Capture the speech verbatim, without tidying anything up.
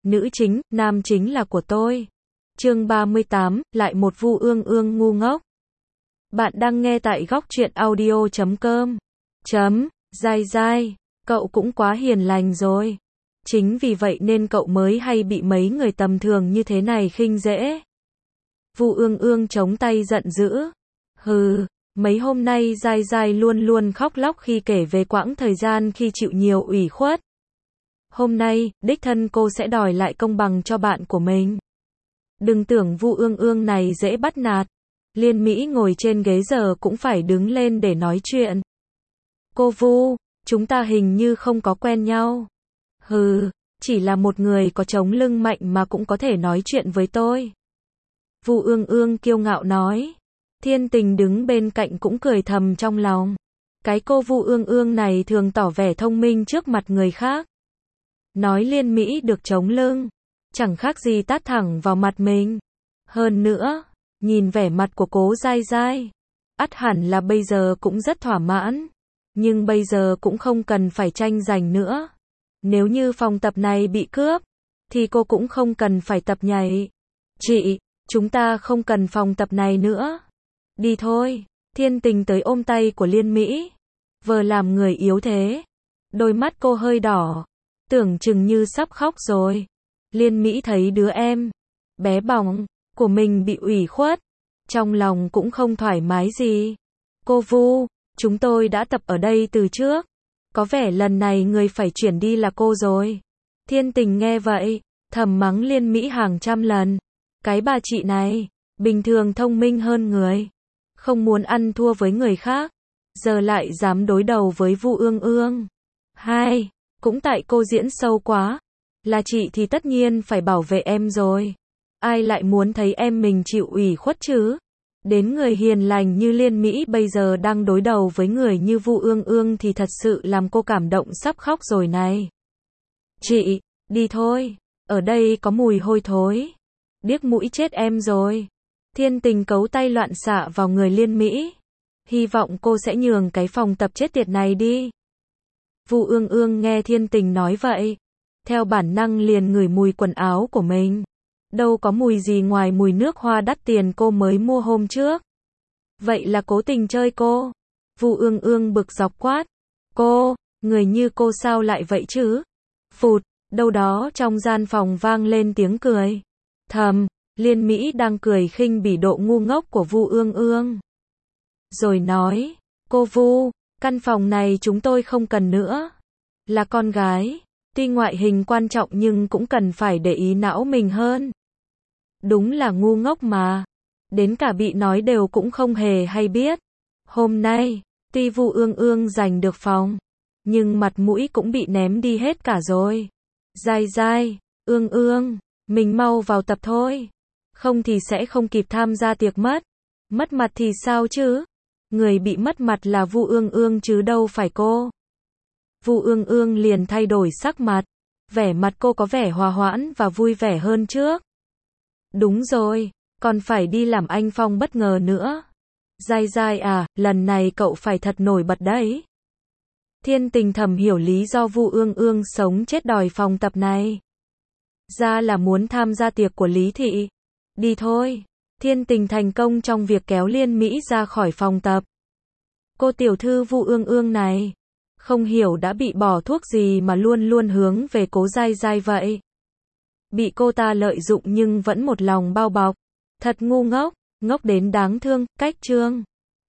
nữ chính, nam chính là của tôi. Chương ba mươi tám, lại một Vu Ương Ương ngu ngốc. Bạn đang nghe tại góc truyện audio chấm com. Chấm, dai dai, cậu cũng quá hiền lành rồi. Chính vì vậy nên cậu mới hay bị mấy người tầm thường như thế này khinh dễ. Vu Ương Ương chống tay giận dữ. Hừ, mấy hôm nay dai dai luôn luôn khóc lóc khi kể về quãng thời gian khi chịu nhiều ủy khuất. Hôm nay, đích thân cô sẽ đòi lại công bằng cho bạn của mình. Đừng tưởng Vu Ương Ương này dễ bắt nạt. Liên Mỹ ngồi trên ghế giờ cũng phải đứng lên để nói chuyện. Cô Vu, chúng ta hình như không có quen nhau. Hừ, chỉ là một người có chống lưng mạnh mà cũng có thể nói chuyện với tôi. Vu Ương Ương kiêu ngạo nói. Thiên Tình đứng bên cạnh cũng cười thầm trong lòng. Cái cô Vu Ương Ương này thường tỏ vẻ thông minh trước mặt người khác. Nói Liên Mỹ được chống lưng, chẳng khác gì tát thẳng vào mặt mình. Hơn nữa, nhìn vẻ mặt của cố dai dai, ắt hẳn là bây giờ cũng rất thỏa mãn. Nhưng bây giờ cũng không cần phải tranh giành nữa. Nếu như phòng tập này bị cướp, thì cô cũng không cần phải tập nhảy. Chị, chúng ta không cần phòng tập này nữa. Đi thôi. Thiên Tình tới ôm tay của Liên Mỹ. Vờ làm người yếu thế. Đôi mắt cô hơi đỏ. Tưởng chừng như sắp khóc rồi. Liên Mỹ thấy đứa em bé bỏng của mình bị ủy khuất, trong lòng cũng không thoải mái gì. Cô Vu, chúng tôi đã tập ở đây từ trước. Có vẻ lần này người phải chuyển đi là cô rồi. Thiên Tình nghe vậy, thầm mắng Liên Mỹ hàng trăm lần. Cái bà chị này, bình thường thông minh hơn người, không muốn ăn thua với người khác, giờ lại dám đối đầu với Vu Ương Ương. Hai, cũng tại cô diễn sâu quá. Là chị thì tất nhiên phải bảo vệ em rồi. Ai lại muốn thấy em mình chịu ủy khuất chứ? Đến người hiền lành như Liên Mỹ bây giờ đang đối đầu với người như Vu Ương Ương thì thật sự làm cô cảm động sắp khóc rồi này. Chị, đi thôi. Ở đây có mùi hôi thối. Điếc mũi chết em rồi. Thiên Tình cấu tay loạn xạ vào người Liên Mỹ. Hy vọng cô sẽ nhường cái phòng tập chết tiệt này đi. Vu Ương Ương nghe Thiên Tình nói vậy, theo bản năng liền ngửi mùi quần áo của mình. Đâu có mùi gì ngoài mùi nước hoa đắt tiền cô mới mua hôm trước. Vậy là cố tình chơi cô. Vu Ương Ương bực dọc quát. Cô, người như cô sao lại vậy chứ? Phụt, đâu đó trong gian phòng vang lên tiếng cười. Thầm, Liên Mỹ đang cười khinh bỉ độ ngu ngốc của Vu Ương Ương. Rồi nói, cô Vu, căn phòng này chúng tôi không cần nữa. Là con gái, tuy ngoại hình quan trọng nhưng cũng cần phải để ý não mình hơn. Đúng là ngu ngốc mà. Đến cả bị nói đều cũng không hề hay biết. Hôm nay, tuy Vu Ương Ương giành được phòng, nhưng mặt mũi cũng bị ném đi hết cả rồi. Dai dai, Ương Ương, mình mau vào tập thôi. Không thì sẽ không kịp tham gia tiệc mất. Mất mặt thì sao chứ? Người bị mất mặt là Vu Ương Ương chứ đâu phải cô. Vu Ương Ương liền thay đổi sắc mặt. Vẻ mặt cô có vẻ hòa hoãn và vui vẻ hơn trước. Đúng rồi, còn phải đi làm anh Phong bất ngờ nữa. Dai dai à, lần này cậu phải thật nổi bật đấy. Thiên Tình thầm hiểu lý do Vu Ương Ương sống chết đòi phòng tập này. Ra là muốn tham gia tiệc của Lý Thị. Đi thôi. Thiên Tình thành công trong việc kéo Liên Mỹ ra khỏi phòng tập. Cô tiểu thư Vu Ương Ương này, không hiểu đã bị bỏ thuốc gì mà luôn luôn hướng về cố dai dai vậy. Bị cô ta lợi dụng nhưng vẫn một lòng bao bọc. Thật ngu ngốc, ngốc đến đáng thương, cách chương.